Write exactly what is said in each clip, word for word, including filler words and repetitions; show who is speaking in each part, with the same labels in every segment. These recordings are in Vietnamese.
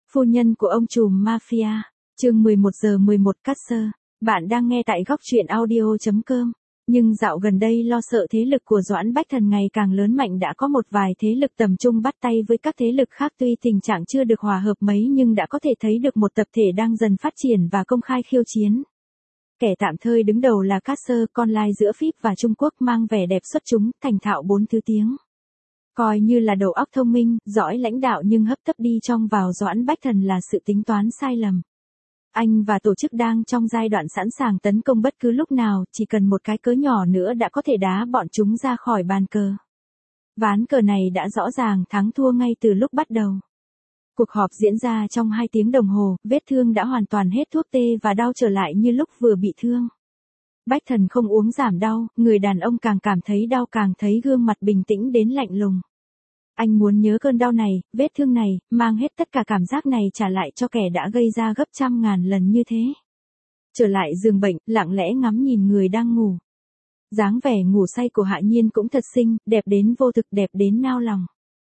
Speaker 1: Phu nhân của ông trùm mafia, chương mười một giờ mười một Caster. Bạn đang nghe tại góc truyện audio chấm com. Nhưng dạo gần đây lo sợ thế lực của Doãn Bách Thần ngày càng lớn mạnh, đã có một vài thế lực tầm trung bắt tay với các thế lực khác, tuy tình trạng chưa được hòa hợp mấy nhưng đã có thể thấy được một tập thể đang dần phát triển và công khai khiêu chiến. Kẻ tạm thời đứng đầu là Caster, con lai giữa Pháp và Trung Quốc, mang vẻ đẹp xuất chúng, thành thạo bốn thứ tiếng. Coi như là đầu óc thông minh, giỏi lãnh đạo nhưng hấp tấp đi trong vào Doãn Bách Thần là sự tính toán sai lầm. Anh và tổ chức đang trong giai đoạn sẵn sàng tấn công bất cứ lúc nào, chỉ cần một cái cớ nhỏ nữa đã có thể đá bọn chúng ra khỏi bàn cờ. Ván cờ này đã rõ ràng thắng thua ngay từ lúc bắt đầu. Cuộc họp diễn ra trong hai tiếng đồng hồ, vết thương đã hoàn toàn hết thuốc tê và đau trở lại như lúc vừa bị thương. Bách Thần không uống giảm đau, người đàn ông càng cảm thấy đau càng thấy gương mặt bình tĩnh đến lạnh lùng. Anh muốn nhớ cơn đau này, vết thương này, mang hết tất cả cảm giác này trả lại cho kẻ đã gây ra gấp trăm ngàn lần như thế. Trở lại giường bệnh, lặng lẽ ngắm nhìn người đang ngủ. Dáng vẻ ngủ say của Hạ Nhiên cũng thật xinh, đẹp đến vô thực, đẹp đến nao lòng.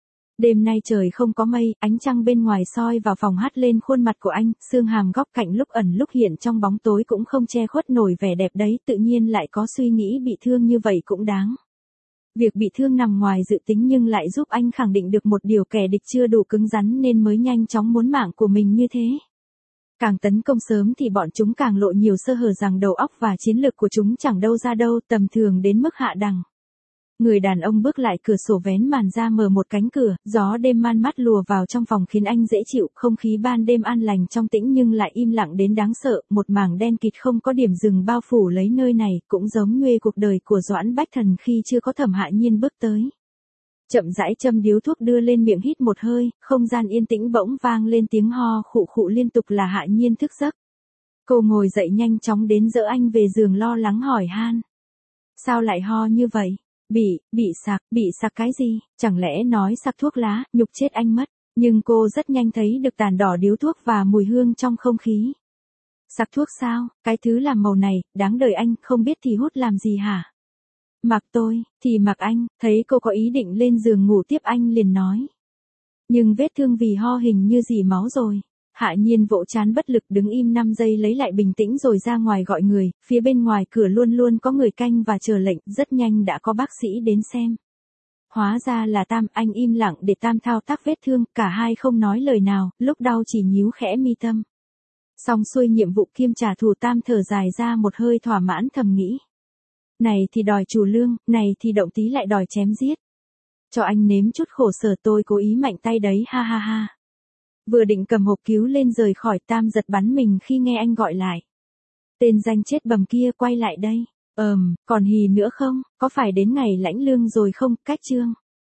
Speaker 1: Đêm nay trời không có mây, ánh trăng bên ngoài soi vào phòng hắt lên khuôn mặt của anh, xương hàm góc cạnh lúc ẩn lúc hiện trong bóng tối cũng không che khuất nổi vẻ đẹp đấy, tự nhiên lại có suy nghĩ bị thương như vậy cũng đáng. Việc bị thương nằm ngoài dự tính nhưng lại giúp anh khẳng định được một điều, kẻ địch chưa đủ cứng rắn nên mới nhanh chóng muốn mạng của mình như thế. Càng tấn công sớm thì bọn chúng càng lộ nhiều sơ hở rằng đầu óc và chiến lược của chúng chẳng đâu ra đâu, tầm thường đến mức hạ đẳng. Người đàn ông bước lại cửa sổ vén màn ra mở một cánh cửa, gió đêm man mát lùa vào trong phòng khiến anh dễ chịu, không khí ban đêm an lành trong tĩnh nhưng lại im lặng đến đáng sợ, một mảng đen kịt không có điểm dừng bao phủ lấy nơi này, cũng giống như cuộc đời của Doãn Bách Thần khi chưa có Thẩm Hạ Nhiên bước tới. Chậm rãi châm điếu thuốc đưa lên miệng hít một hơi, không gian yên tĩnh bỗng vang lên tiếng ho khụ khụ liên tục, là Hạ Nhiên thức giấc. Cô ngồi dậy nhanh chóng đến dỡ anh về giường, lo lắng hỏi han. Sao lại ho như vậy? Bị, bị sặc, bị sặc cái gì? Chẳng lẽ nói sặc thuốc lá, nhục chết anh mất. Nhưng cô rất nhanh thấy được tàn đỏ điếu thuốc và mùi hương trong không khí. Sặc thuốc sao? Cái thứ làm màu này, đáng đời anh, không biết thì hút làm gì hả? Mặc tôi, thì mặc anh, thấy cô có ý định lên giường ngủ tiếp anh liền nói. Nhưng vết thương vì ho hình như dỉ máu rồi. Hạ Nhiên vỗ trán bất lực đứng im năm giây lấy lại bình tĩnh rồi ra ngoài gọi người, phía bên ngoài cửa luôn luôn có người canh và chờ lệnh, rất nhanh đã có bác sĩ đến xem. Hóa ra là Tam, anh im lặng để Tam thao tác vết thương, cả hai không nói lời nào, lúc đau chỉ nhíu khẽ mi tâm. Xong xuôi nhiệm vụ kiêm trả thù, Tam thở dài ra một hơi thỏa mãn thầm nghĩ. Này thì đòi trù lương, này thì động tí lại đòi chém giết. Cho anh nếm chút khổ sở, tôi cố ý mạnh tay đấy, ha ha ha. Vừa định cầm hộp cứu lên rời khỏi, Tam giật bắn mình khi nghe anh gọi lại. Tên danh chết bầm kia, quay lại đây. Ờm, còn hì nữa không, có phải đến ngày lãnh lương rồi không, cách chương.